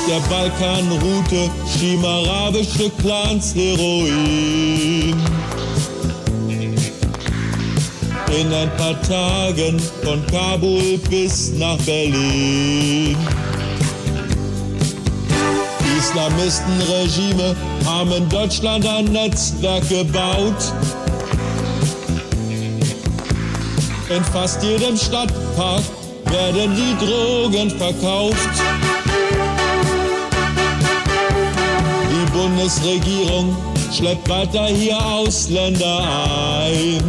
der Balkanroute schieben arabische Clans Heroin. In ein paar Tagen von Kabul bis nach Berlin. Islamistenregime haben in Deutschland ein Netzwerk gebaut. In fast jedem Stadtpark werden die Drogen verkauft. Die Bundesregierung schleppt weiter hier Ausländer ein.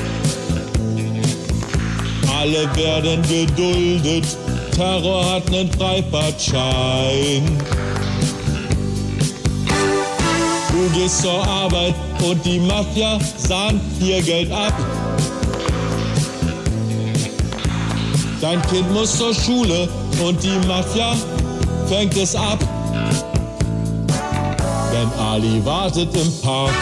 Alle werden geduldet, Terror hat nen Freifahrtschein. Du gehst zur Arbeit und die Mafia sahnt dir Geld ab. Dein Kind muss zur Schule und die Mafia fängt es ab. Denn Ali wartet im Park.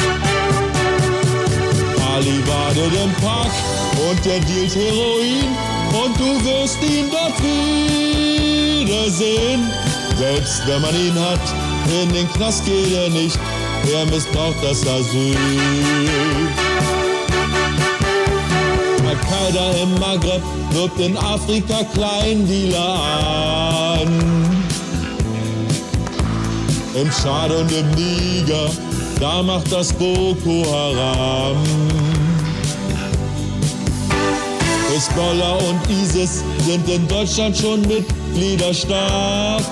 Ali wartet im Park und der dealt Heroin und du wirst ihn dort wiedersehen. Selbst wenn man ihn hat, in den Knast geht er nicht, er missbraucht das Asyl. Al-Qaida im Maghreb wirbt in Afrika Kleindealer an. Im Tschad und im Niger, da macht das Boko Haram. Hisbollah und ISIS sind in Deutschland schon mitgliederstark.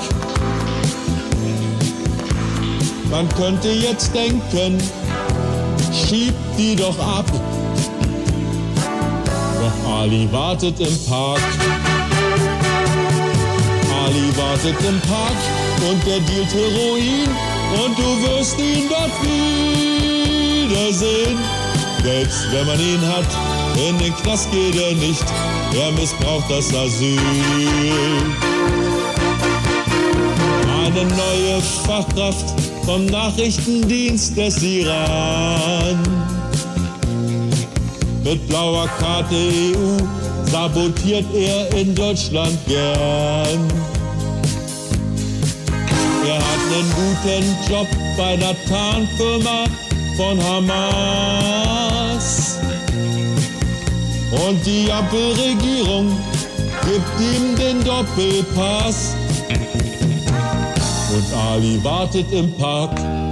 Man könnte jetzt denken, schiebt die doch ab. Doch Ali wartet im Park. Ali wartet im Park und der dealt Heroin und du wirst ihn dort wiedersehen. Selbst wenn man ihn hat, in den Knast geht er nicht, er missbraucht das Asyl. Eine neue Fachkraft vom Nachrichtendienst des Iran. Mit blauer Karte EU sabotiert er in Deutschland gern. Er hat einen guten Job bei einer Tarnfirma von Hamas. Und die Ampelregierung gibt ihm den Doppelpass. Und Ali wartet im Park